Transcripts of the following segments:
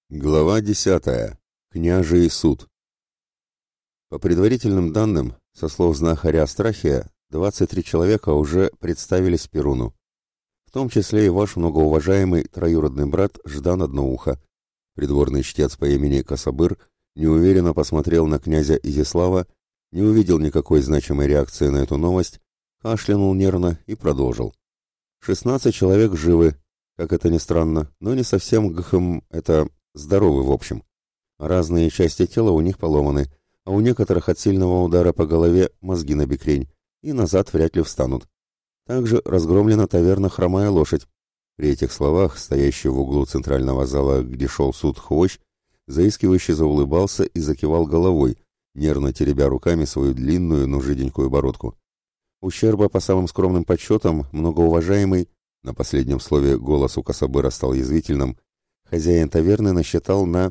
Глава 10. Княжий суд. По предварительным данным, со слов знахаря Астрахия, 23 человека уже представились Перуну, в том числе и ваш многоуважаемый троюродный брат Ждан Одноуха. Придворный чтец по имени Кособыр неуверенно посмотрел на князя Изяслава, не увидел никакой значимой реакции на эту новость, кашлянул нервно и продолжил. 16 человек живы, как это ни странно, но не совсем здоровы в общем. Разные части тела у них поломаны, а у некоторых от сильного удара по голове мозги набекрень, и назад вряд ли встанут. Также разгромлена таверна «Хромая лошадь». При этих словах, стоящий в углу центрального зала, где шел суд Хвощ, заискивающе заулыбался и закивал головой, нервно теребя руками свою длинную, но жиденькую бородку. Ущерба, по самым скромным подсчетам, многоуважаемый, на последнем слове голос у Кособыра стал язвительным, хозяин таверны насчитал на...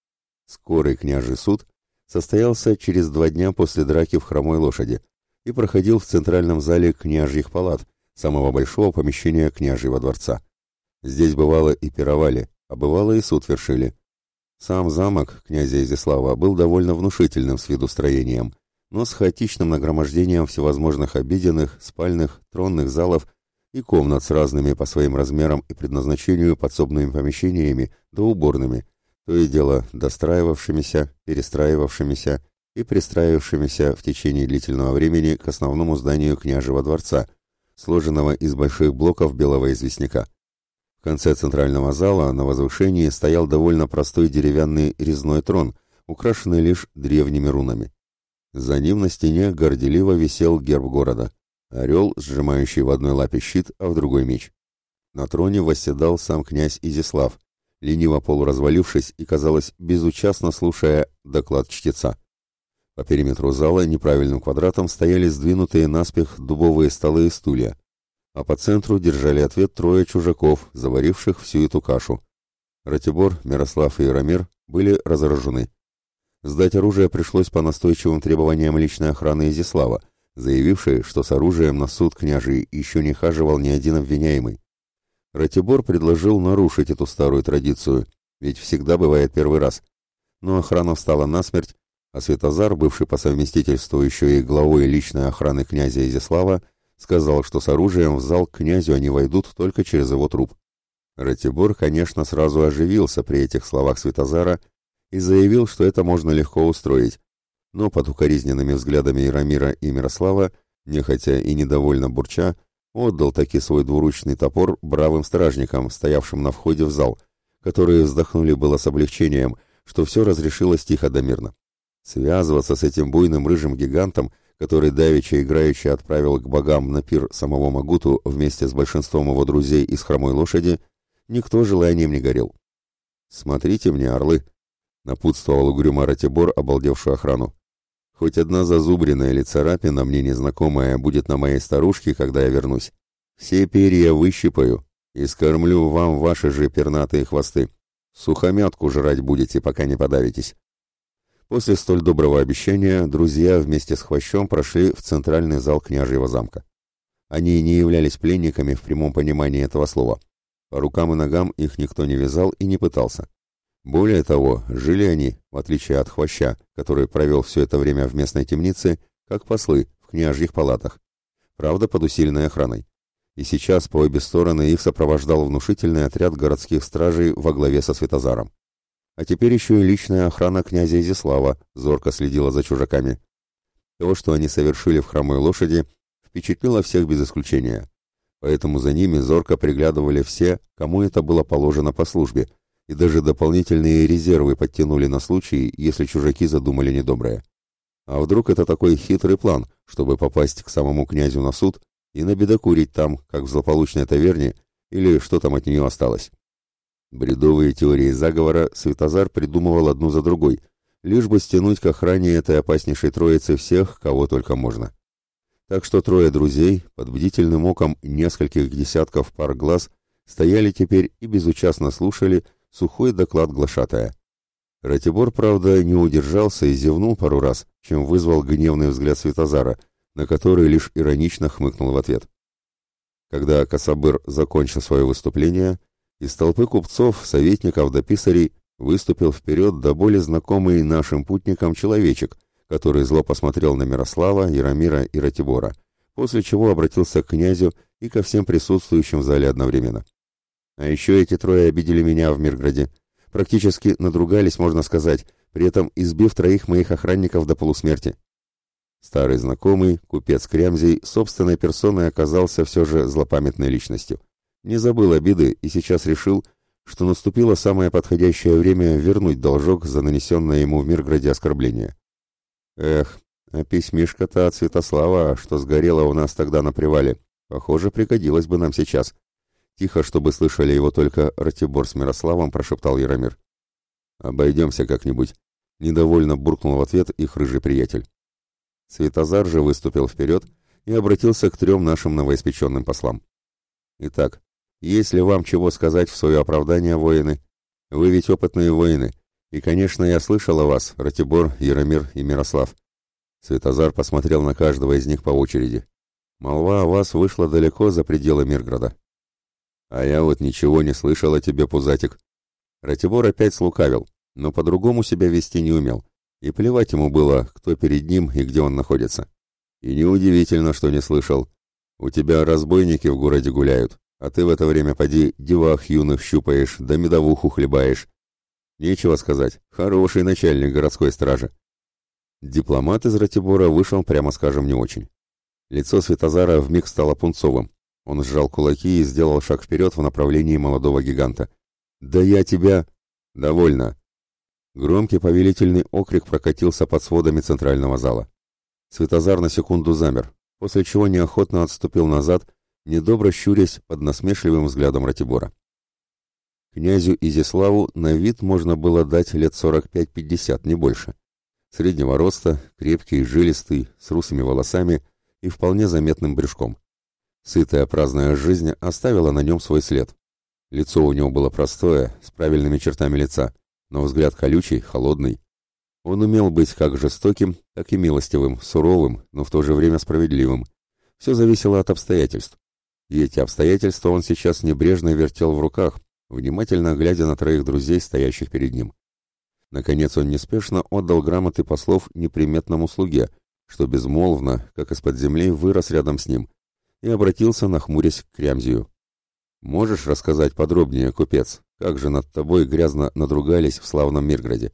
Скорый княжий суд состоялся через 2 дня после драки в «Хромой лошади» и проходил в центральном зале княжьих палат, самого большого помещения княжьего дворца. Здесь бывало и пировали, а бывало и суд вершили. Сам замок князя Изяслава был довольно внушительным с виду строением, но с хаотичным нагромождением всевозможных обеденных, спальных, тронных залов и комнат с разными по своим размерам и предназначению подсобными помещениями да уборными, то и дело достраивавшимися, перестраивавшимися и пристраивавшимися в течение длительного времени к основному зданию княжего дворца, сложенного из больших блоков белого известняка. В конце центрального зала на возвышении стоял довольно простой деревянный резной трон, украшенный лишь древними рунами. За ним на стене горделиво висел герб города. Орел, сжимающий в одной лапе щит, а в другой меч. На троне восседал сам князь Изяслав, лениво полуразвалившись и, казалось, безучастно слушая доклад чтеца. По периметру зала неправильным квадратом стояли сдвинутые наспех дубовые столы и стулья, а по центру держали ответ 3 чужаков, заваривших всю эту кашу. Ратибор, Мирослав и Яромир были разоружены. Сдать оружие пришлось по настойчивым требованиям личной охраны Изяслава, заявивший, что с оружием на суд княжий еще не хаживал ни один обвиняемый. Ратибор предложил нарушить эту старую традицию, ведь всегда бывает первый раз. Но охрана встала насмерть, а Святозар, бывший по совместительству еще и главой личной охраны князя Изяслава, сказал, что с оружием в зал к князю они войдут только через его труп. Ратибор, конечно, сразу оживился при этих словах Святозара и заявил, что это можно легко устроить, но под укоризненными взглядами Яромира и Мирослава, нехотя и недовольно бурча, отдал таки свой двуручный топор бравым стражникам, стоявшим на входе в зал, которые вздохнули было с облегчением, что все разрешилось тихо да мирно. Связываться с этим буйным рыжим гигантом, который давеча играючи отправил к богам на пир самого Магуту вместе с большинством его друзей из «Хромой лошади», никто желанием не горел. «Смотрите мне, орлы!» — напутствовал угрюмо Ратибор обалдевшую охрану. «Хоть одна зазубрина или царапина мне незнакомая будет на моей старушке, когда я вернусь. Все перья выщипаю и скормлю вам ваши же пернатые хвосты. Сухомятку жрать будете, пока не подавитесь». После столь доброго обещания друзья вместе с Хвощом прошли в центральный зал княжьего замка. Они не являлись пленниками в прямом понимании этого слова. По рукам и ногам их никто не вязал и не пытался. Более того, жили они, в отличие от Хвоща, который провел все это время в местной темнице, как послы в княжьих палатах, правда под усиленной охраной. И сейчас по обе стороны их сопровождал внушительный отряд городских стражей во главе со Святозаром. А теперь еще и личная охрана князя Изяслава зорко следила за чужаками. То, что они совершили в «Хромой лошади», впечатлило всех без исключения. Поэтому за ними зорко приглядывали все, кому это было положено по службе, и даже дополнительные резервы подтянули на случай, если чужаки задумали недоброе. А вдруг это такой хитрый план, чтобы попасть к самому князю на суд и набедокурить там, как в злополучной таверне, или что там от нее осталось? Бредовые теории заговора Святозар придумывал одну за другой, лишь бы стянуть к охране этой опаснейшей троицы всех, кого только можно. Так что 3 друзей, под бдительным оком нескольких десятков пар глаз, стояли теперь и безучастно слушали сухой доклад глашатая. Ратибор, правда, не удержался и зевнул пару раз, чем вызвал гневный взгляд Святозара, на который лишь иронично хмыкнул в ответ. Когда Кособыр закончил свое выступление, из толпы купцов, советников да писарей выступил вперед до боли знакомый нашим путникам человечек, который зло посмотрел на Мирослава, Яромира и Ратибора, после чего обратился к князю и ко всем присутствующим в зале одновременно. А еще эти трое обидели меня в Мирграде. Практически надругались, можно сказать, при этом избив 3 моих охранников до полусмерти. Старый знакомый, купец Крямзий, собственной персоной оказался все же злопамятной личностью. Не забыл обиды и сейчас решил, что наступило самое подходящее время вернуть должок за нанесенное ему в Мирграде оскорбление. Эх, а письмишко-то от Святослава, что сгорело у нас тогда на привале, похоже, пригодилось бы нам сейчас. Тихо, чтобы слышали его только Ратибор с Мирославом, прошептал Яромир. «Обойдемся как-нибудь», — недовольно буркнул в ответ их рыжий приятель. Святозар же выступил вперед и обратился к 3 нашим новоиспеченным послам. «Итак, есть ли вам чего сказать в свое оправдание, воины? Вы ведь опытные воины, и, конечно, я слышал о вас, Ратибор, Яромир и Мирослав». Святозар посмотрел на каждого из них по очереди. «Молва о вас вышла далеко за пределы Мирграда». «А я вот ничего не слышал о тебе, пузатик». Ратибор опять слукавил, но по-другому себя вести не умел, и плевать ему было, кто перед ним и где он находится. И неудивительно, что не слышал. У тебя разбойники в городе гуляют, а ты в это время поди девах юных щупаешь, да медовуху хлебаешь. Нечего сказать, хороший начальник городской стражи. Дипломат из Ратибора вышел, прямо скажем, не очень. Лицо Святозара вмиг стало пунцовым. Он сжал кулаки и сделал шаг вперед в направлении молодого гиганта. «Да я тебя...» «Довольно!» Громкий повелительный окрик прокатился под сводами центрального зала. Святозар на секунду замер, после чего неохотно отступил назад, недобро щурясь под насмешливым взглядом Ратибора. Князю Изяславу на вид можно было дать лет 45-50, не больше. Среднего роста, крепкий, жилистый, с русыми волосами и вполне заметным брюшком. Сытая праздная жизнь оставила на нем свой след. Лицо у него было простое, с правильными чертами лица, но взгляд колючий, холодный. Он умел быть как жестоким, так и милостивым, суровым, но в то же время справедливым. Все зависело от обстоятельств. И эти обстоятельства он сейчас небрежно вертел в руках, внимательно глядя на 3 друзей, стоящих перед ним. Наконец он неспешно отдал грамоты послов неприметному слуге, что безмолвно, как из-под земли, вырос рядом с ним, и обратился, нахмурясь, к Крямзию. «Можешь рассказать подробнее, купец, как же над тобой грязно надругались в славном Мирграде?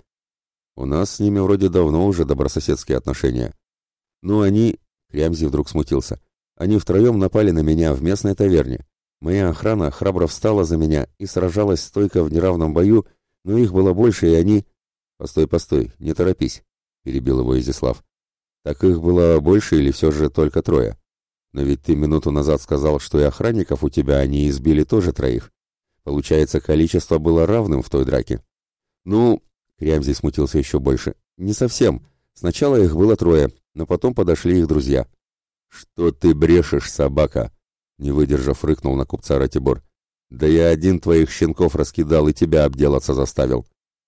У нас с ними вроде давно уже добрососедские отношения. Ну они...» Крямзий вдруг смутился. «Они втроем напали на меня в местной таверне. Моя охрана храбро встала за меня и сражалась стойко в неравном бою, но их было больше, и они...» «Постой, не торопись», — перебил его Изяслав. «Так их было больше или все же только 3? Но ведь ты минуту назад сказал, что и охранников у тебя они избили тоже 3. Получается, количество было равным в той драке». «Ну...» — Крямзий смутился еще больше. «Не совсем. Сначала их было 3, но потом подошли их друзья». «Что ты брешешь, собака?» — не выдержав, рыкнул на купца Ратибор. «Да я один твоих щенков раскидал и тебя обделаться заставил».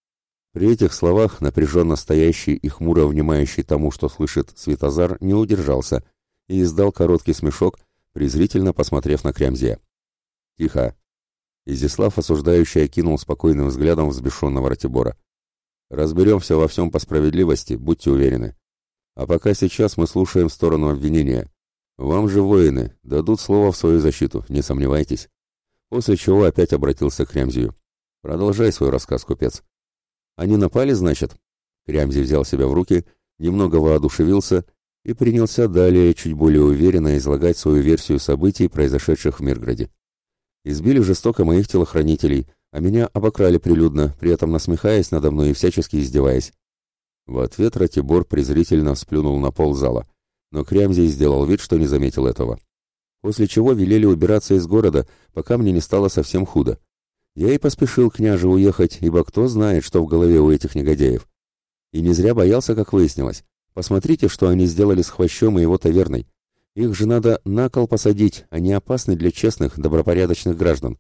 При этих словах напряженно стоящий и хмуро внимающий тому, что слышит Святозар, не удержался и издал короткий смешок, презрительно посмотрев на Крямзия. «Тихо!» Изяслав осуждающий окинул спокойным взглядом взбешенного Ратибора. «Разберемся во всем по справедливости, будьте уверены. А пока сейчас мы слушаем сторону обвинения. Вам же, воины, дадут слово в свою защиту, не сомневайтесь». После чего опять обратился к Крямзию. «Продолжай свой рассказ, купец». «Они напали, значит?» Крямзий взял себя в руки, немного воодушевился и принялся далее чуть более уверенно излагать свою версию событий, произошедших в Мирграде. «Избили жестоко моих телохранителей, а меня обокрали прилюдно, при этом насмехаясь надо мной и всячески издеваясь». В ответ Ратибор презрительно сплюнул на пол зала, но Крямзий сделал вид, что не заметил этого. После чего велели убираться из города, пока мне не стало совсем худо. Я и поспешил, княже, уехать, ибо кто знает, что в голове у этих негодяев. И не зря боялся, как выяснилось. Посмотрите, что они сделали с Хвощом и его таверной. Их же надо на кол посадить, они опасны для честных, добропорядочных граждан».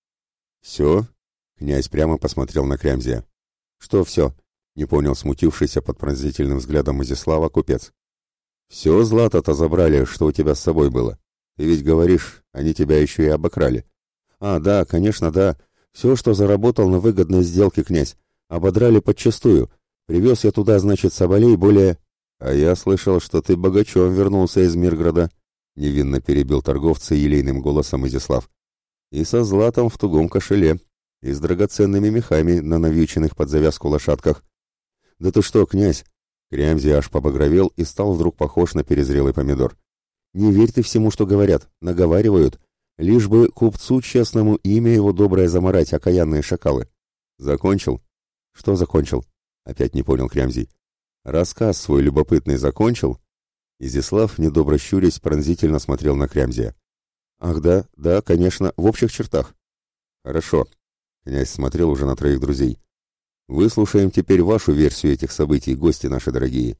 «Все?» — князь прямо посмотрел на Крямзия. «Что все?» — не понял смутившийся под пронзительным взглядом Изяслава купец. «Все злато-то забрали, что у тебя с собой было. Ты ведь говоришь, они тебя еще и обокрали». «А, да, конечно, да. Все, что заработал на выгодной сделке, князь. Ободрали подчистую. Привез я туда, значит, соболей более... А я слышал, что ты богачом вернулся из Мирграда, невинно перебил торговца елейным голосом Изяслав. И со златом в тугом кошеле, и с драгоценными мехами на навьюченных под завязку лошадках. Да ты что, князь? Крямзи аж побагровел и стал вдруг похож на перезрелый помидор. Не верь ты всему, что говорят, наговаривают. Лишь бы купцу честному имя его доброе замарать, окаянные шакалы. Закончил? Что закончил? Опять не понял Крямзий. Рассказ свой любопытный закончил? Изяслав, недобро щурясь, пронзительно смотрел на Крямзия. Ах да, конечно, в общих чертах. Хорошо. Князь смотрел уже на троих друзей. Выслушаем теперь вашу версию этих событий, гости наши дорогие.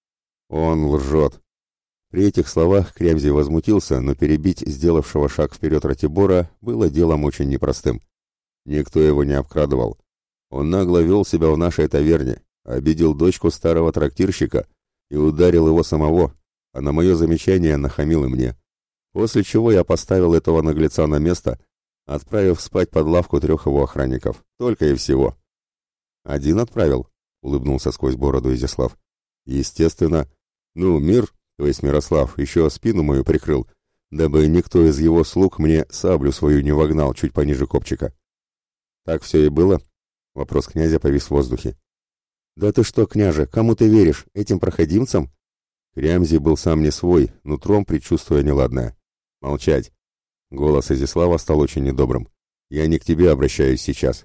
Он лжет. При этих словах Крямзий возмутился, но перебить сделавшего шаг вперед Ратибора было делом очень непростым. Никто его не обкрадывал. Он нагло вел себя в нашей таверне, обидел дочку старого трактирщика и ударил его самого, а на мое замечание нахамил и мне. После чего я поставил этого наглеца на место, отправив спать под лавку 3 его охранников. Только и всего. «Один отправил?» — улыбнулся сквозь бороду Изяслав. «Естественно. Мир, то есть Мирослав, еще спину мою прикрыл, дабы никто из его слуг мне саблю свою не вогнал чуть пониже копчика». «Так все и было?» — вопрос князя повис в воздухе. «Да ты что, княже, кому ты веришь? Этим проходимцам?» Крямзий был сам не свой, нутром предчувствуя неладное. «Молчать!» Голос Изяслава стал очень недобрым. «Я не к тебе обращаюсь сейчас».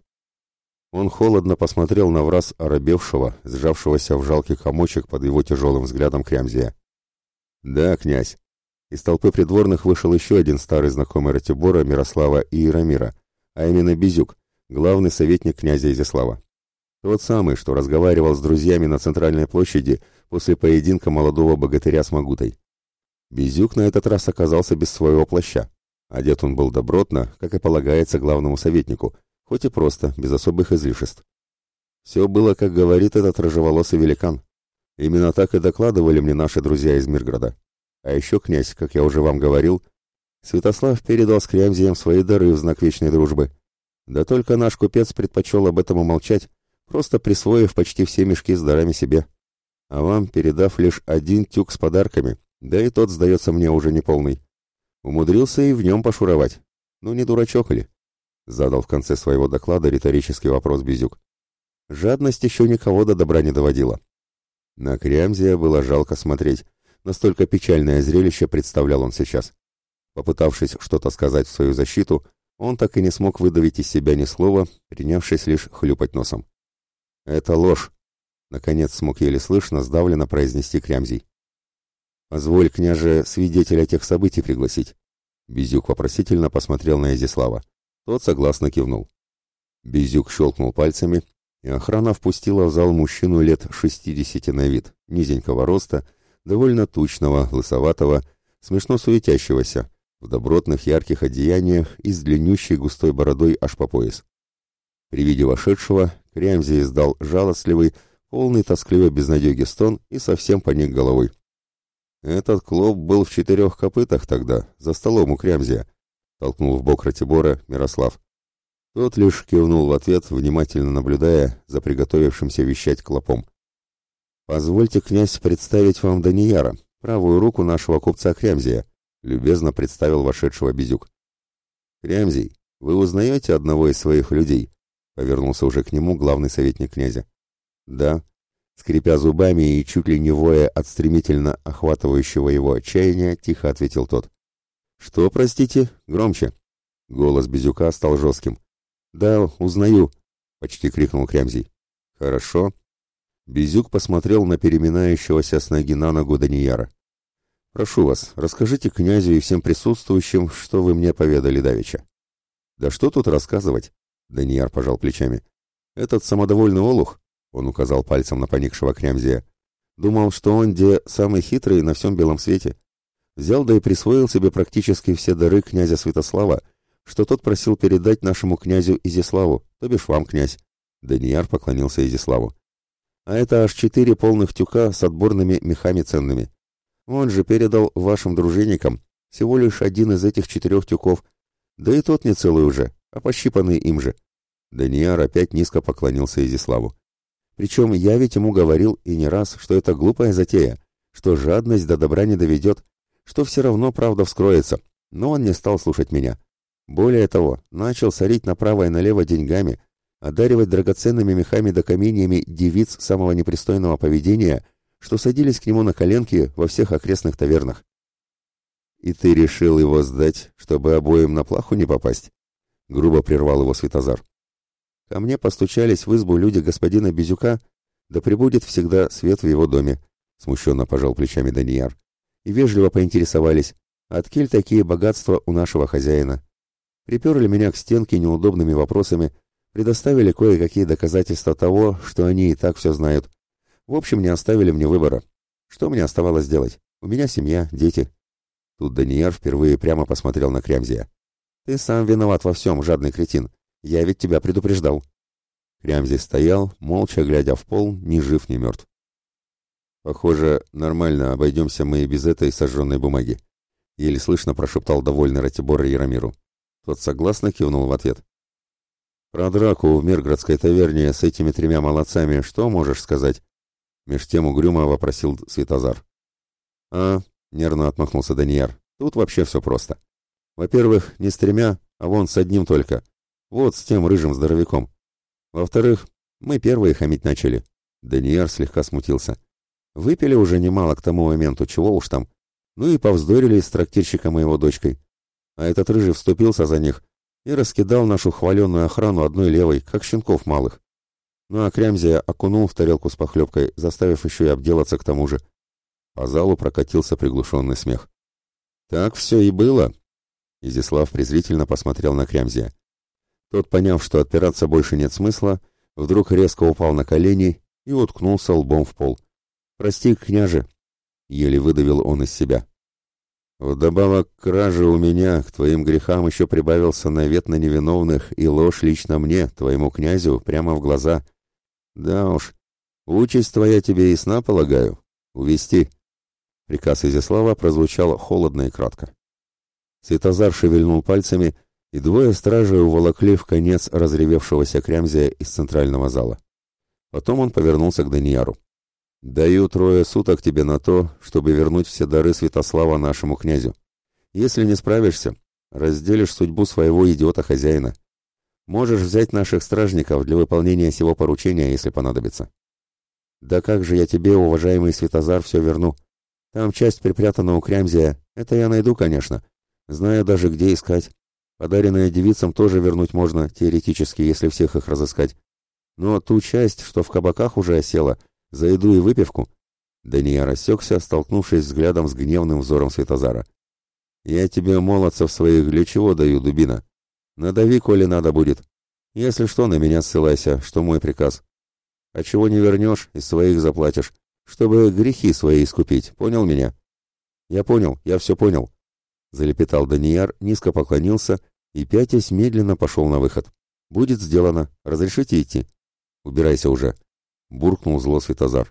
Он холодно посмотрел на враз оробевшего, сжавшегося в жалкий комочек под его тяжелым взглядом Крямзия. «Да, князь». Из толпы придворных вышел еще один старый знакомый Ратибора, Мирослава и Яромира, а именно Безюк, главный советник князя Изяслава. Тот самый, что разговаривал с друзьями на центральной площади после поединка молодого богатыря с Магутой. Безюк на этот раз оказался без своего плаща. Одет он был добротно, как и полагается главному советнику, хоть и просто, без особых излишеств. Все было, как говорит этот рыжеволосый великан. Именно так и докладывали мне наши друзья из Мирграда. А еще, князь, как я уже вам говорил, Святослав передал с Крямзием свои дары в знак вечной дружбы. Да только наш купец предпочел об этом умолчать, просто присвоив почти все мешки с дарами себе. А вам передав лишь 1 тюк с подарками, да и тот, сдается мне, уже неполный. Умудрился и в нем пошуровать. Не дурачок ли? Задал в конце своего доклада риторический вопрос Безюк. Жадность еще никого до добра не доводила. На Крямзия было жалко смотреть. Настолько печальное зрелище представлял он сейчас. Попытавшись что-то сказать в свою защиту, он так и не смог выдавить из себя ни слова, принявшись лишь хлюпать носом. «Это ложь!» — наконец смог еле слышно сдавленно произнести Крямзий. «Позволь, княже, свидетеля тех событий пригласить». Безюк вопросительно посмотрел на Изяслава. Тот согласно кивнул. Безюк щелкнул пальцами, и охрана впустила в зал мужчину лет 60 на вид, низенького роста, довольно тучного, лысоватого, смешно суетящегося, в добротных ярких одеяниях и с длиннющей густой бородой аж по пояс. При виде вошедшего Крямзий издал жалостливый, полный тоскливой безнадеги стон и совсем поник головой. «Этот клоп был в 4 копытах тогда, за столом у Крямзия», — толкнул в бок Ратибора Мирослав. Тот лишь кивнул в ответ, внимательно наблюдая за приготовившимся вещать клопом. «Позвольте, князь, представить вам Данияра, правую руку нашего купца Крямзия», — любезно представил вошедшего Безюк. «Крямзий, вы узнаете одного из своих людей?» — повернулся уже к нему главный советник князя. «Да», — скрипя зубами и чуть ли не воя от стремительно охватывающего его отчаяния, тихо ответил тот. «Что, простите? Громче». Голос Безюка стал жестким. «Да, узнаю», — почти крикнул Крямзий. «Хорошо». Безюк посмотрел на переминающегося с ноги на ногу Данияра. «Прошу вас, расскажите князю и всем присутствующим, что вы мне поведали давеча». «Да что тут рассказывать?» — Данияр пожал плечами. «Этот самодовольный олух», — он указал пальцем на поникшего Крямзия, «думал, что он самый хитрый на всем белом свете. Взял да и присвоил себе практически все дары князя Святослава, что тот просил передать нашему князю Изяславу, то бишь вам, князь». Данияр поклонился Изяславу. «А это аж 4 полных тюка с отборными мехами ценными. Он же передал вашим дружинникам всего лишь 1 из этих 4 тюков, да и тот не целый уже, а пощипанный им же. Данияр опять низко поклонился Изяславу. Причем я ведь ему говорил и не раз, что это глупая затея, что жадность до добра не доведет, что все равно правда вскроется, но он не стал слушать меня. Более того, начал сорить направо и налево деньгами, одаривать драгоценными мехами да каменьями девиц самого непристойного поведения, что садились к нему на коленки во всех окрестных тавернах. «И ты решил его сдать, чтобы обоим на плаху не попасть?» — грубо прервал его Святозар. «Ко мне постучались в избу люди господина Безюка, да пребудет всегда свет в его доме», — смущенно пожал плечами Данияр, и вежливо поинтересовались, откель такие богатства у нашего хозяина. Приперли меня к стенке неудобными вопросами, предоставили кое-какие доказательства того, что они и так все знают. В общем, не оставили мне выбора. Что мне оставалось делать? У меня семья, дети». Тут Данияр впервые прямо посмотрел на Крямзия. «Ты сам виноват во всем, жадный кретин. Я ведь тебя предупреждал». Крямзий стоял, молча глядя в пол, ни жив, ни мертв. «Похоже, нормально обойдемся мы и без этой сожженной бумаги», — еле слышно прошептал довольный Ратибор Яромиру. Тот согласно кивнул в ответ. «Про драку в Мирградской таверне с этими тремя молодцами что можешь сказать?» Меж тем угрюмо вопросил Святозар. Нервно отмахнулся Данияр. «Тут вообще все просто. Во-первых, не с тремя, а вон с одним только. Вот с тем рыжим здоровяком. Во-вторых, мы первые хамить начали». Данияр слегка смутился. «Выпили уже немало к тому моменту, чего уж там. Ну и повздорили с трактирщиком и его дочкой. А этот рыжий вступился за них и раскидал нашу хваленную охрану одной левой, как щенков малых. Ну а Крямзия окунул в тарелку с похлебкой, заставив еще и обделаться к тому же». По залу прокатился приглушенный смех. «Так все и было?» Изяслав презрительно посмотрел на Крямзия. Тот, поняв, что отпираться больше нет смысла, вдруг резко упал на колени и уткнулся лбом в пол. «Прости, княже!» — еле выдавил он из себя. «Вдобавок к краже у меня к твоим грехам еще прибавился навет на невиновных и ложь лично мне, твоему князю, прямо в глаза. Да уж, участь твоя тебе ясна, полагаю. Увести». Приказ Изяслава прозвучал холодно и кратко. Святозар шевельнул пальцами, и двое стражей уволокли в конец разревевшегося Крямзия из центрального зала. Потом он повернулся к Данияру. «Даю 3 суток тебе на то, чтобы вернуть все дары Святослава нашему князю. Если не справишься, разделишь судьбу своего идиота-хозяина. Можешь взять наших стражников для выполнения сего поручения, если понадобится». «Да как же я тебе, уважаемый Святозар, все верну? Там часть припрятана у Крямзия, это я найду, конечно. Знаю даже, где искать. Подаренное девицам тоже вернуть можно, теоретически, если всех их разыскать. Но ту часть, что в кабаках уже осела, за еду и выпивку...» Данияр рассекся, столкнувшись взглядом с гневным взором Святозара. «Я тебе, молодцев своих, для чего даю, дубина? Надави, коли надо будет. Если что, на меня ссылайся, что мой приказ. А чего не вернешь, из своих заплатишь, чтобы грехи свои искупить, понял меня?» «Я понял, я все понял», — залепетал Данияр, низко поклонился и, пятясь, медленно пошел на выход. «Будет сделано. Разрешите идти?» «Убирайся уже», — буркнул зло Святозар.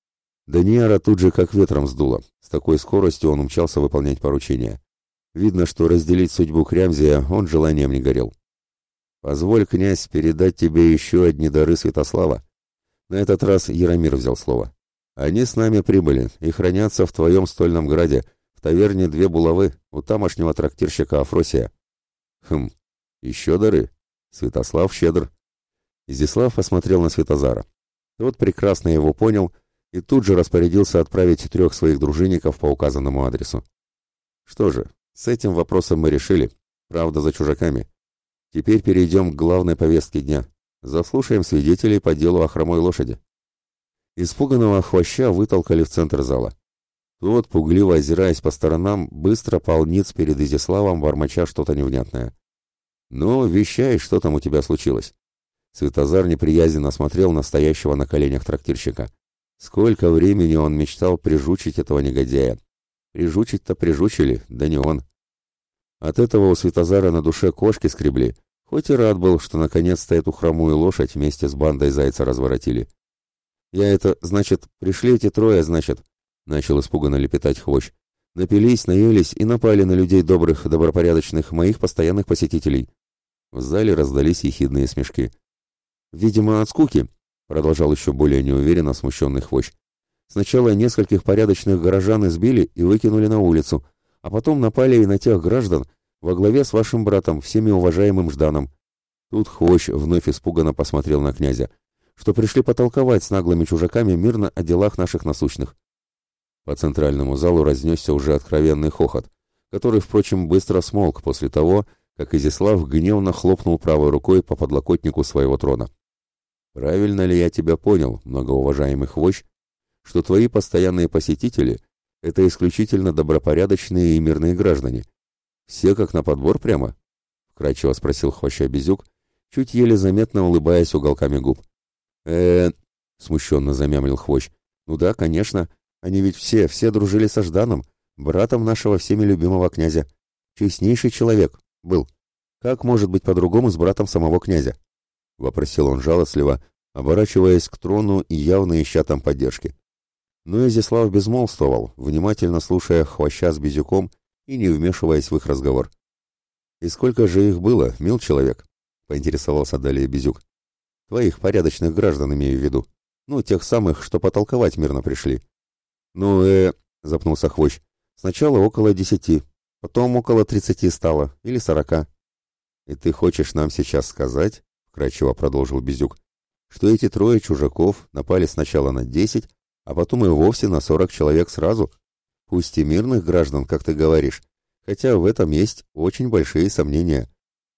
Данияра тут же как ветром сдуло. С такой скоростью он умчался выполнять поручение. Видно, что разделить судьбу Крямзия он желанием не горел. «Позволь, князь, передать тебе еще одни дары Святослава». На этот раз Яромир взял слово. «Они с нами прибыли и хранятся в твоем стольном граде, в таверне 2 булавы, у тамошнего трактирщика Афросия». «Хм, еще дары?» Святослав щедр. Изяслав посмотрел на Святозара. Тот прекрасно его понял и тут же распорядился отправить 3 своих дружинников по указанному адресу. «Что же, с этим вопросом мы решили, правда, за чужаками. Теперь перейдем к главной повестке дня. Заслушаем свидетелей по делу о хромой лошади». Испуганного хвоща вытолкали в центр зала. Тот, пугливо озираясь по сторонам, быстро пал ниц перед Изяславом, бормоча что-то невнятное. «Ну, вещай, что там у тебя случилось?» Святозар неприязненно смотрел на стоящего на коленях трактирщика. Сколько времени он мечтал прижучить этого негодяя. Прижучить-то прижучили, да не он. От этого у Святозара на душе кошки скребли, хоть и рад был, что наконец-то эту хромую лошадь вместе с бандой зайца разворотили. «Я это, значит, пришли эти 3, значит», — начал испуганно лепетать хвощ. «Напились, наелись и напали на людей добрых, добропорядочных, моих постоянных посетителей». В зале раздались ехидные смешки. «Видимо, от скуки», — продолжал еще более неуверенно смущенный Хвощ. «Сначала нескольких порядочных горожан избили и выкинули на улицу, а потом напали и на тех граждан во главе с вашим братом, всеми уважаемым Жданом». Тут Хвощ вновь испуганно посмотрел на князя, что пришли потолковать с наглыми чужаками мирно о делах наших насущных. По центральному залу разнесся уже откровенный хохот, который, впрочем, быстро смолк после того, как Изяслав гневно хлопнул правой рукой по подлокотнику своего трона. «Правильно ли я тебя понял, многоуважаемый Хвощ, что твои постоянные посетители — это исключительно добропорядочные и мирные граждане? Все как на подбор прямо?» — вкратчиво спросил Хвоща Безюк, чуть еле заметно улыбаясь уголками губ. Смущенно замямлил Хвощ. «Ну да, конечно, они ведь все дружили со Жданом, братом нашего всеми любимого князя. Честнейший человек был. Как может быть по-другому с братом самого князя?» — вопросил он жалостливо, оборачиваясь к трону и явно ища там поддержки. Но Изяслав безмолвствовал, внимательно слушая Хвоща с Безюком и не вмешиваясь в их разговор. «И сколько же их было, мил человек?» — поинтересовался далее Безюк. «Твоих порядочных граждан имею в виду. Ну, тех самых, что потолковать мирно пришли». «Ну, запнулся Хвощ. «Сначала около 10, потом около 30 стало, или 40. «И ты хочешь нам сейчас сказать, — вкратчиво продолжил Безюк, — что эти трое чужаков напали сначала на 10, а потом и вовсе на 40 человек сразу? Пусть и мирных граждан, как ты говоришь, хотя в этом есть очень большие сомнения».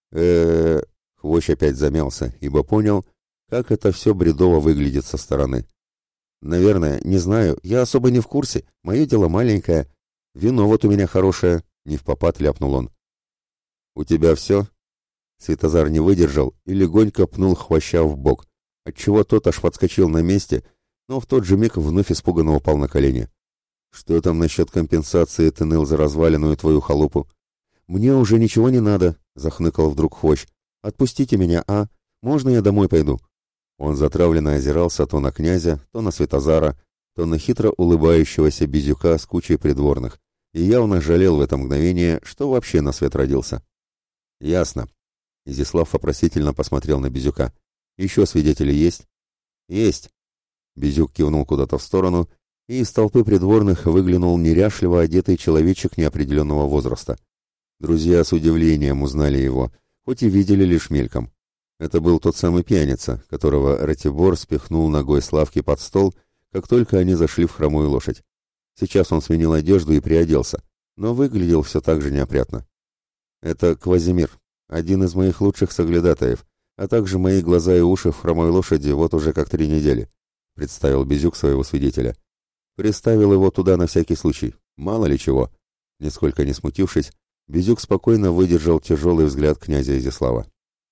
Хвощ опять замялся, ибо понял, как это все бредово выглядит со стороны. «Наверное, не знаю, я особо не в курсе, мое дело маленькое. Вино вот у меня хорошее», — невпопад ляпнул он. «У тебя все?» Святозар не выдержал и легонько пнул Хвоща в бок, отчего тот аж подскочил на месте, но в тот же миг вновь испуганно упал на колени. «Что там насчет компенсации, ты ныл за разваленную твою халупу?» «Мне уже ничего не надо», — захныкал вдруг Хвощ. «Отпустите меня, а? Можно я домой пойду?» Он затравленно озирался то на князя, то на Святозара, то на хитро улыбающегося Безюка с кучей придворных, и явно жалел в это мгновение, что вообще на свет родился. «Ясно». Изяслав вопросительно посмотрел на Безюка. «Еще свидетели есть?» «Есть». Безюк кивнул куда-то в сторону, и из толпы придворных выглянул неряшливо одетый человечек неопределенного возраста. Друзья с удивлением узнали его, хоть и видели лишь мельком. Это был тот самый пьяница, которого Ратибор спихнул ногой с лавки под стол, как только они зашли в хромую лошадь. Сейчас он сменил одежду и приоделся, но выглядел все так же неопрятно. «Это Квазимир, один из моих лучших соглядатаев, а также мои глаза и уши в хромой лошади вот уже как 3 недели», — представил Безюк своего свидетеля. Приставил его туда на всякий случай, мало ли чего. Нисколько не смутившись, Безюк спокойно выдержал тяжелый взгляд князя Изяслава.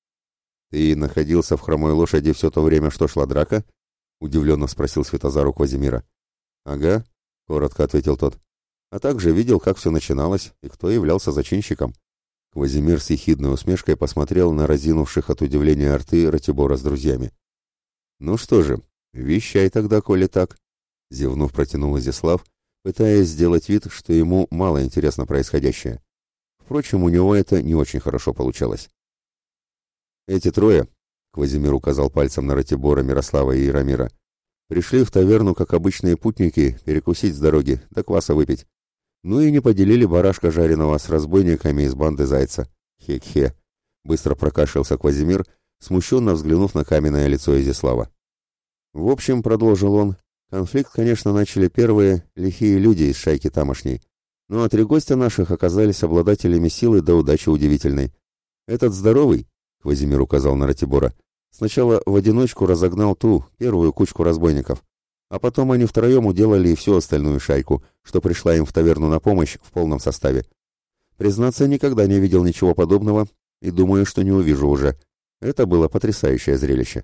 «Ты находился в хромой лошади все то время, что шла драка?» — удивленно спросил Святозар у Квазимира. «Ага», — коротко ответил тот. «А также видел, как все начиналось и кто являлся зачинщиком». Квазимир с ехидной усмешкой посмотрел на разинувших от удивления рты Ратибора с друзьями. «Ну что же, вещай тогда, коли так», — зевнув, протянул Изяслав, пытаясь сделать вид, что ему мало интересно происходящее. Впрочем, у него это не очень хорошо получалось. «Эти трое», — Квазимир указал пальцем на Ратибора, Мирослава и Яромира, «пришли в таверну, как обычные путники, перекусить с дороги, да кваса выпить. Ну и не поделили барашка жареного с разбойниками из банды Зайца. Хе-хе», — быстро прокашлялся Квазимир, смущенно взглянув на каменное лицо Изяслава. «В общем, — продолжил он, — конфликт, конечно, начали первые лихие люди из шайки тамошней, но 3 гостя наших оказались обладателями силы до удачи удивительной. Этот здоровый, — Квазимир указал на Ратибора, — сначала в одиночку разогнал ту, первую кучку разбойников, а потом они втроем уделали и всю остальную шайку, что пришла им в таверну на помощь в полном составе. Признаться, никогда не видел ничего подобного и думаю, что не увижу уже. Это было потрясающее зрелище».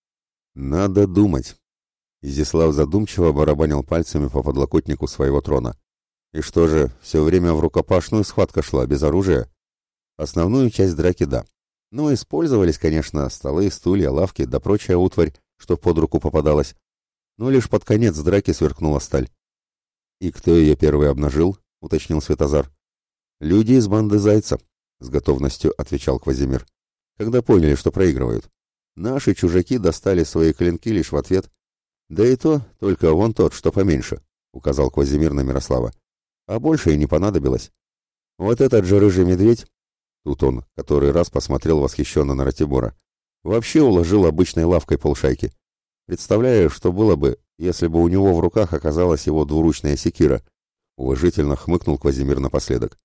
«Надо думать». Изяслав задумчиво барабанил пальцами по подлокотнику своего трона. «И что же, все время в рукопашную схватка шла, без оружия?» «Основную часть драки — да. Ну, использовались, конечно, столы, стулья, лавки да прочая утварь, что под руку попадалось. Но лишь под конец драки сверкнула сталь». «И кто ее первый обнажил?» — уточнил Святозар. «Люди из банды Зайца», — с готовностью отвечал Квазимир. когда поняли, что проигрывают. Наши чужаки достали свои клинки лишь в ответ. Да и то, только вон тот, что поменьше, указал Квазимир на Мирослава. А больше и не понадобилось. Вот этот же рыжий медведь, тут он, который раз посмотрел восхищенно на Ратибора, вообще уложил обычной лавкой полшайки. Представляю, что было бы, если бы у него в руках оказалась его двуручная секира, уважительно хмыкнул Квазимир напоследок.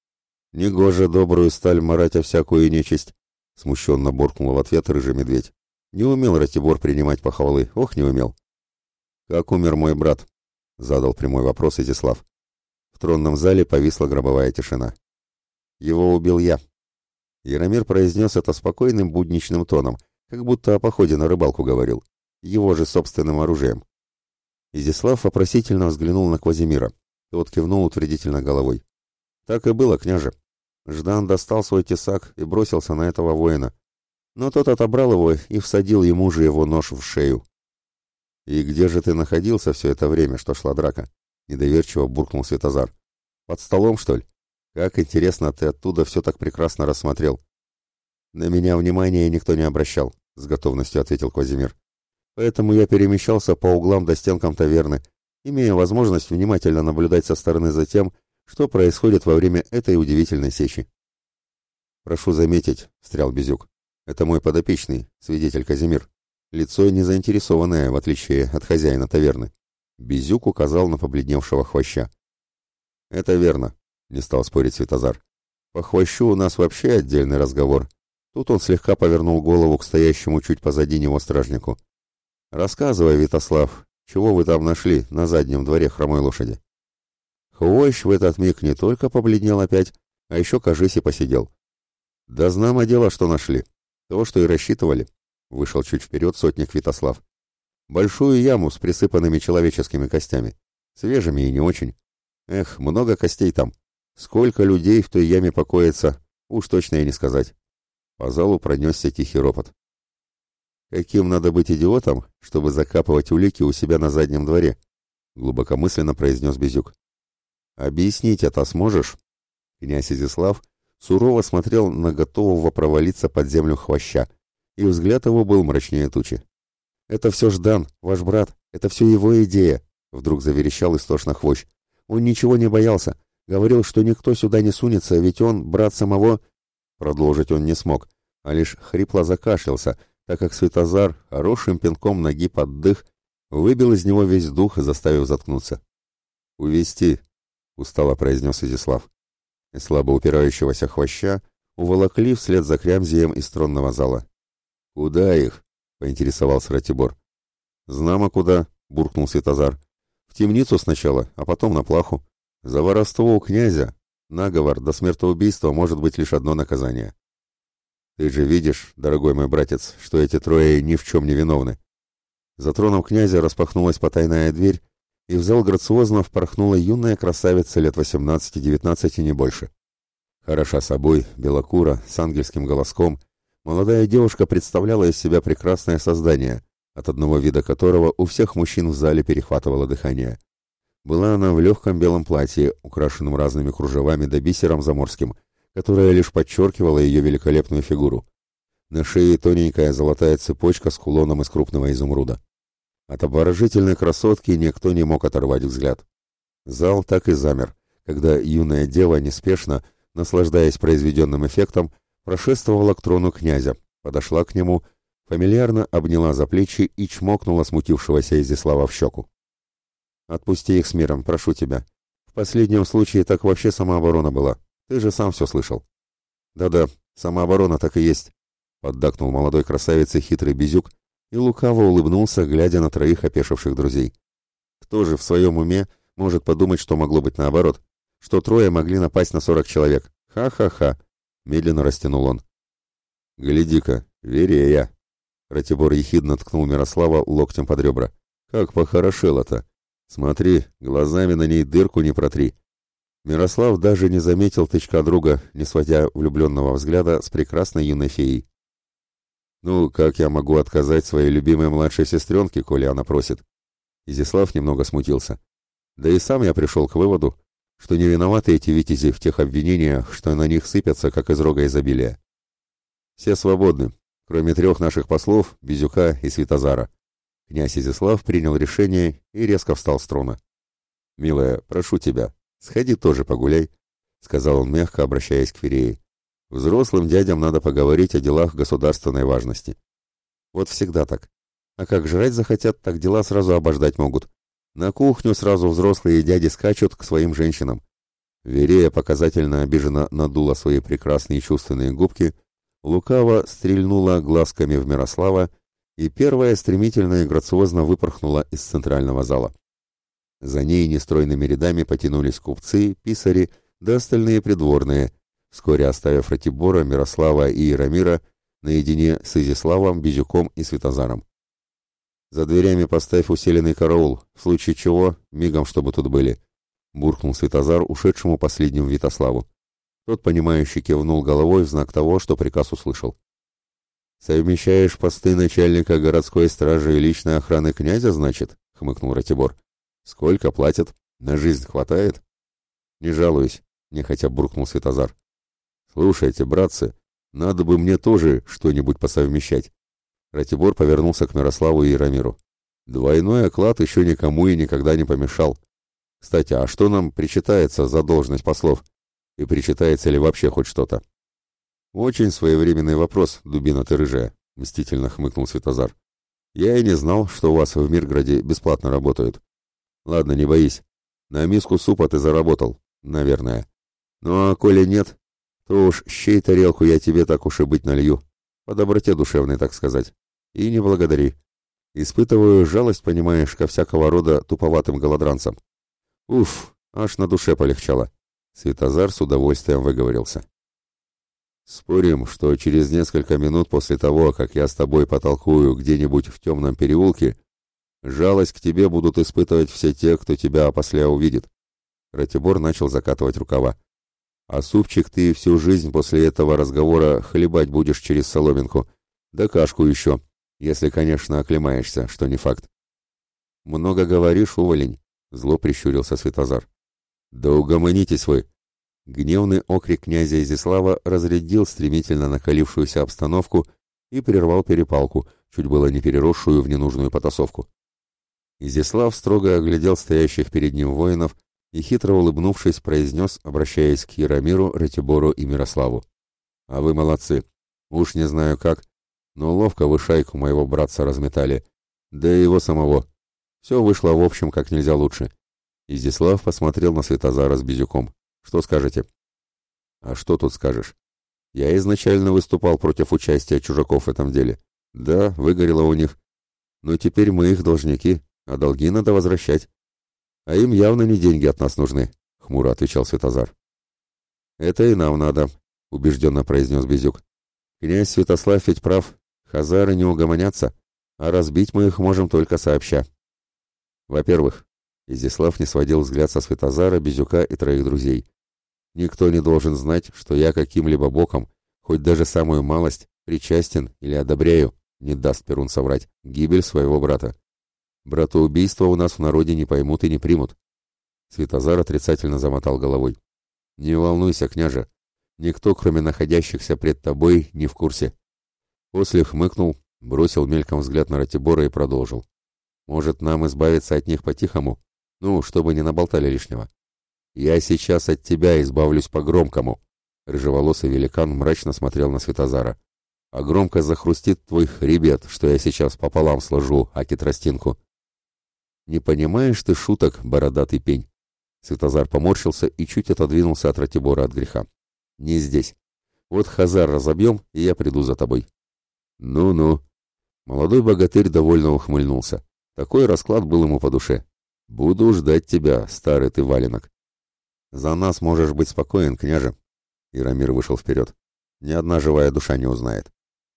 Негоже добрую сталь марать о всякую нечисть, смущенно буркнул в ответ рыжий медведь. Не умел Ратибор принимать похвалы, ох, не умел. Как умер мой брат? Задал прямой вопрос Изяслав. В тронном зале повисла гробовая тишина. Его убил я. Яромир произнес это спокойным будничным тоном, как будто о походе на рыбалку говорил, его же собственным оружием. Изяслав вопросительно взглянул на Квазимира. Тот кивнул утвердительно головой. Так и было, княже. Ждан достал свой тесак и бросился на этого воина, но тот отобрал его и всадил ему же его нож в шею. «И где же ты находился все это время, что шла драка?» — недоверчиво буркнул Святозар. «Под столом, что ли? Как интересно, ты оттуда все так прекрасно рассмотрел». «На меня внимания никто не обращал», — с готовностью ответил Квазимир. «Поэтому я перемещался по углам да стенкам таверны, имея возможность внимательно наблюдать со стороны за тем, что происходит во время этой удивительной сечи». «Прошу заметить», — встрял Безюк, — «это мой подопечный, свидетель Казимир. Лицо не заинтересованное, в отличие от хозяина таверны». Безюк указал на побледневшего хвоща. «Это верно», — не стал спорить Святозар. «По хвощу у нас вообще отдельный разговор». Тут он слегка повернул голову к стоящему чуть позади него стражнику. «Рассказывай, Витослав, чего вы там нашли на заднем дворе хромой лошади?» Хвощ в этот миг не только побледнел опять, а еще, кажись, и посидел. «Да знамо дело, что нашли. То, что и рассчитывали», — вышел чуть вперед сотник Витослав. «Большую яму с присыпанными человеческими костями. Свежими и не очень. Эх, много костей там. Сколько людей в той яме покоится, уж точно и не сказать». По залу пронесся тихий ропот. «Каким надо быть идиотом, чтобы закапывать улики у себя на заднем дворе?» — глубокомысленно произнес Безюк. «Объяснить это сможешь?» Князь Изяслав сурово смотрел на готового провалиться под землю хвоща, и взгляд его был мрачнее тучи. «Это все Ждан, ваш брат, это все его идея», — вдруг заверещал истошно хвощ. «Он ничего не боялся, говорил, что никто сюда не сунется, ведь он брат самого...» Продолжить он не смог, а лишь хрипло закашлялся, так как Святозар хорошим пинком ноги под дых выбил из него весь дух, заставив заткнуться. «Увести», — устало произнес Изяслав. И слабо упирающегося хвоща уволокли вслед за Крямзием из тронного зала. «Куда их?» — поинтересовался Ратибор. «Знамо куда», — буркнул Святозар. «В темницу сначала, а потом на плаху. За воровство у князя, наговор до смертоубийства может быть лишь одно наказание». «Ты же видишь, дорогой мой братец, что эти трое ни в чем не виновны». За троном князя распахнулась потайная дверь, и в зал грациозно впорхнула юная красавица лет 18-19, не больше. Хороша собой, белокура, с ангельским голоском, молодая девушка представляла из себя прекрасное создание, от одного вида которого у всех мужчин в зале перехватывало дыхание. Была она в легком белом платье, украшенном разными кружевами да бисером заморским, которое лишь подчеркивало ее великолепную фигуру. На шее тоненькая золотая цепочка с кулоном из крупного изумруда. От обворожительной красотки никто не мог оторвать взгляд. Зал так и замер, когда юная дева неспешно, наслаждаясь произведенным эффектом, прошествовала к трону князя, подошла к нему, фамильярно обняла за плечи и чмокнула смутившегося Изяслава в щеку. «Отпусти их с миром, прошу тебя. В последнем случае так вообще самооборона была. Ты же сам все слышал». «Да-да, самооборона так и есть», — поддакнул молодой красавице хитрый Безюк и лукаво улыбнулся, глядя на троих опешивших друзей. «Кто же в своем уме может подумать, что могло быть наоборот? Что трое могли напасть на 40 человек? Ха-ха-ха!» — медленно растянул он. «Гляди-ка, Верея!» Ратибор ехидно ткнул Мирослава локтем под ребра. «Как похорошело-то! Смотри, глазами на ней дырку не протри!» Мирослав даже не заметил тычка друга, не сводя влюбленного взгляда с прекрасной юной феей. «Ну, как я могу отказать своей любимой младшей сестренке, коли она просит?» Изяслав немного смутился. Да и сам я пришел к выводу, что не виноваты эти витязи в тех обвинениях, что на них сыпятся, как из рога изобилия. Все свободны, кроме 3 наших послов, Безюка и Святозара. Князь Изяслав принял решение и резко встал с трона. «Милая, прошу тебя, сходи тоже погуляй», — сказал он мягко, обращаясь к Ферее. «Взрослым дядям надо поговорить о делах государственной важности». «Вот всегда так. А как жрать захотят, так дела сразу обождать могут. На кухню сразу взрослые дяди скачут к своим женщинам». Верея показательно обиженно надула свои прекрасные чувственные губки, лукаво стрельнула глазками в Мирослава и первая стремительно и грациозно выпорхнула из центрального зала. За ней нестройными рядами потянулись купцы, писари да остальные придворные, вскоре оставив Ратибора, Мирослава и Яромира наедине с Изяславом, Безюком и Святозаром. «За дверями поставь усиленный караул, в случае чего мигом чтобы тут были», — буркнул Святозар ушедшему последнему Витославу. Тот, понимающе кивнул головой в знак того, что приказ услышал. «Совмещаешь посты начальника городской стражи и личной охраны князя, значит?» — хмыкнул Ратибор. «Сколько платят? На жизнь хватает?» «Не жалуюсь», — нехотя буркнул Святозар. «Слушайте, братцы, надо бы мне тоже что-нибудь посовмещать». Ратибор повернулся к Мирославу и Яромиру. «Двойной оклад еще никому и никогда не помешал. Кстати, а что нам причитается за должность послов? И причитается ли вообще хоть что-то?» «Очень своевременный вопрос, дубина ты рыжая», — мстительно хмыкнул Святозар. «Я и не знал, что у вас в Мирграде бесплатно работают. Ладно, не боись. На миску супа ты заработал, наверное. Ну а коли нет, то уж щей тарелку я тебе так уж и быть налью. По доброте душевной, так сказать. И не благодари. Испытываю жалость, понимаешь, ко всякого рода туповатым голодранцам. Уф, аж на душе полегчало». Святозар с удовольствием выговорился. «Спорим, что через несколько минут после того, как я с тобой потолкую где-нибудь в темном переулке, жалость к тебе будут испытывать все те, кто тебя опосля увидит». Ратибор начал закатывать рукава. «А супчик ты всю жизнь после этого разговора хлебать будешь через соломинку, да кашку еще, если, конечно, оклемаешься, что не факт». «Много говоришь, уволень», — зло прищурился Святозар. «Да угомонитесь вы!» Гневный окрик князя Изяслава разрядил стремительно накалившуюся обстановку и прервал перепалку, чуть было не переросшую в ненужную потасовку. Изяслав строго оглядел стоящих перед ним воинов и, хитро улыбнувшись, произнес, обращаясь к Яромиру, Ратибору и Мирославу. «А вы молодцы. Уж не знаю как, но ловко вы шайку моего братца разметали, да и его самого. Все вышло в общем как нельзя лучше». Изяслав посмотрел на Святозара с Безюком. «Что скажете?» «А что тут скажешь? Я изначально выступал против участия чужаков в этом деле. Да, выгорело у них. Но теперь мы их должники, а долги надо возвращать. А им явно не деньги от нас нужны», — хмуро отвечал Святозар. «Это и нам надо», — убежденно произнес Безюк. «Князь Святослав ведь прав. Хазары не угомонятся, а разбить мы их можем только сообща. Во-первых, Изяслав не сводил взгляд со Святозара, Безюка и 3 друзей. «Никто не должен знать, что я каким-либо боком, хоть даже самую малость, причастен или одобряю, не даст Перун соврать, гибель своего брата. Братоубийство у нас в народе не поймут и не примут». Святозар отрицательно замотал головой. «Не волнуйся, княже, никто, кроме находящихся пред тобой, не в курсе». После хмыкнул, бросил мельком взгляд на Ратибора и продолжил. «Может, нам избавиться от них по-тихому? Ну, чтобы не наболтали лишнего. Я сейчас от тебя избавлюсь по-громкому». Рыжеволосый великан мрачно смотрел на Святозара. «А громко захрустит твой хребет, что я сейчас пополам сложу, аки тростинку». «Не понимаешь ты шуток, бородатый пень?» Святозар поморщился и чуть отодвинулся от Ратибора от греха. «Не здесь. Вот Хазар разобьем, и я приду за тобой». «Ну-ну». Молодой богатырь довольно ухмыльнулся. Такой расклад был ему по душе. «Буду ждать тебя, старый ты валенок». «За нас можешь быть спокоен, княже». Яромир вышел вперед. «Ни одна живая душа не узнает».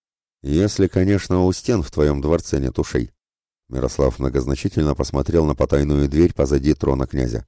«Если, конечно, у стен в твоем дворце нет ушей». Мирослав многозначительно посмотрел на потайную дверь позади трона князя.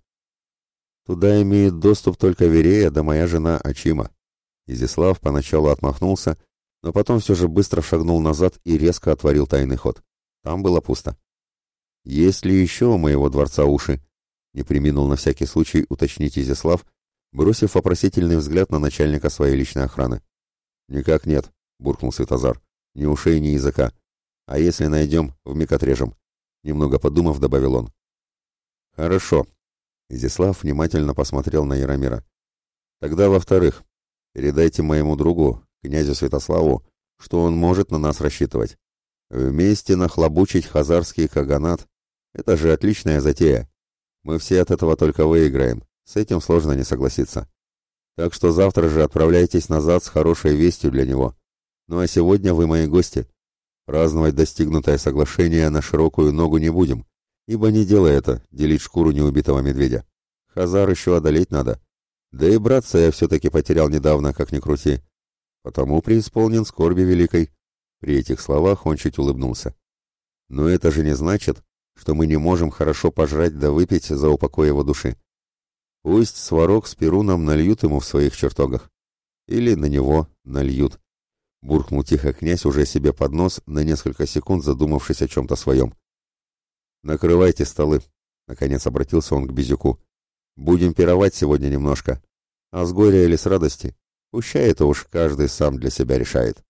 «Туда имеет доступ только Верея да моя жена Ачима». Изяслав поначалу отмахнулся, но потом все же быстро шагнул назад и резко отворил тайный ход. Там было пусто. «Есть ли еще у моего дворца уши?» — не преминул на всякий случай уточнить Изяслав, бросив вопросительный взгляд на начальника своей личной охраны. «Никак нет», буркнул Святозар. Ни ушей, ни языка. А если найдем, вмиг отрежем. Немного подумав, добавил он. Хорошо. Изяслав внимательно посмотрел на Яромира. Тогда, во-вторых, передайте моему другу, князю Святославу, что он может на нас рассчитывать. Вместе нахлобучить хазарский каганат — это же отличная затея. Мы все от этого только выиграем, с этим сложно не согласиться. Так что завтра же отправляйтесь назад с хорошей вестью для него. Ну а сегодня вы мои гости. Праздновать достигнутое соглашение на широкую ногу не будем, ибо не дело это, делить шкуру неубитого медведя. Хазар еще одолеть надо. Да и братца я все-таки потерял недавно, как ни крути. Потому преисполнен скорби великой. При этих словах он чуть улыбнулся. Но это же не значит, что мы не можем хорошо пожрать да выпить за упокой его души. Пусть Сварог с Перуном нальют ему в своих чертогах. Или на него нальют. Буркнул тихо князь уже себе под нос, на несколько секунд задумавшись о чем-то своем. «Накрывайте столы», — наконец обратился он к Безюку. «Будем пировать сегодня немножко. А с горя или с радости? Пущай это уж каждый сам для себя решает».